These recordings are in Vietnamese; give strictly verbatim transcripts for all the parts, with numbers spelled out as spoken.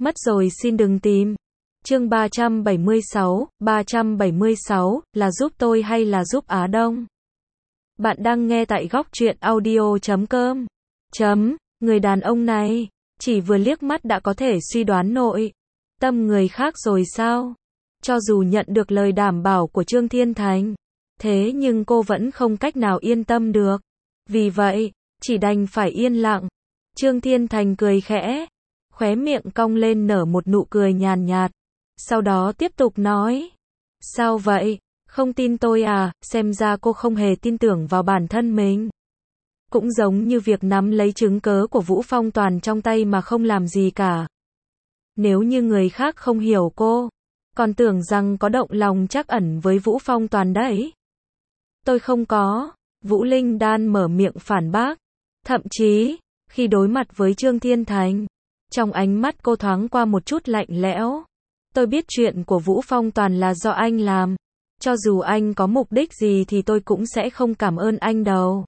Mất rồi xin đừng tìm. Chương ba trăm bảy mươi sáu, ba trăm bảy mươi sáu, là giúp tôi hay là giúp Á Đông? Bạn đang nghe tại góc truyện audio chấm com. Chấm, người đàn ông này, chỉ vừa liếc mắt đã có thể suy đoán nội tâm người khác rồi sao? Cho dù nhận được lời đảm bảo của Trương Thiên Thành, thế nhưng cô vẫn không cách nào yên tâm được. Vì vậy, chỉ đành phải yên lặng. Trương Thiên Thành cười khẽ, khóe miệng cong lên nở một nụ cười nhàn nhạt. Sau đó tiếp tục nói. Sao vậy? Không tin tôi à? Xem ra cô không hề tin tưởng vào bản thân mình. Cũng giống như việc nắm lấy chứng cớ của Vũ Phong Toàn trong tay mà không làm gì cả. Nếu như người khác không hiểu cô, còn tưởng rằng có động lòng trắc ẩn với Vũ Phong Toàn đấy. Tôi không có. Vũ Linh Đan mở miệng phản bác. Thậm chí, khi đối mặt với Trương Thiên Thành, trong ánh mắt cô thoáng qua một chút lạnh lẽo. Tôi biết chuyện của Vũ Phong Toàn là do anh làm. Cho dù anh có mục đích gì thì tôi cũng sẽ không cảm ơn anh đâu.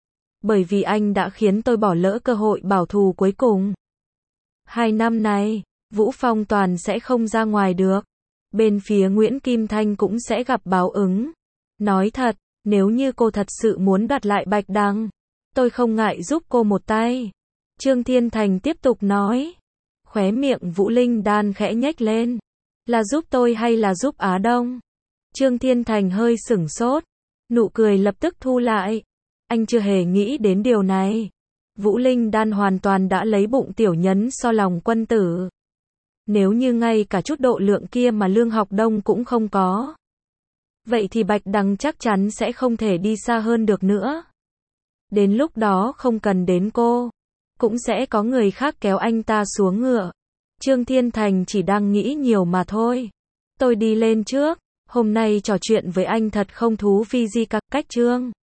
Bởi vì anh đã khiến tôi bỏ lỡ cơ hội bảo thù cuối cùng. Hai năm này, Vũ Phong Toàn sẽ không ra ngoài được. Bên phía Nguyễn Kim Thanh cũng sẽ gặp báo ứng. Nói thật, nếu như cô thật sự muốn đoạt lại Bạch Đằng, tôi không ngại giúp cô một tay. Trương Thiên Thành tiếp tục nói. Khóe miệng Vũ Linh Đan khẽ nhếch lên. Là giúp tôi hay là giúp Á Đông? Trương Thiên Thành hơi sửng sốt. Nụ cười lập tức thu lại. Anh chưa hề nghĩ đến điều này. Vũ Linh Đan hoàn toàn đã lấy bụng tiểu nhấn so lòng quân tử. Nếu như ngay cả chút độ lượng kia mà Lương Học Đông cũng không có, vậy thì Bạch Đằng chắc chắn sẽ không thể đi xa hơn được nữa. Đến lúc đó không cần đến cô, cũng sẽ có người khác kéo anh ta xuống ngựa. Trương Thiên Thành chỉ đang nghĩ nhiều mà thôi. Tôi đi lên trước. Hôm nay trò chuyện với anh thật không thú vị gì cả. Cách Trương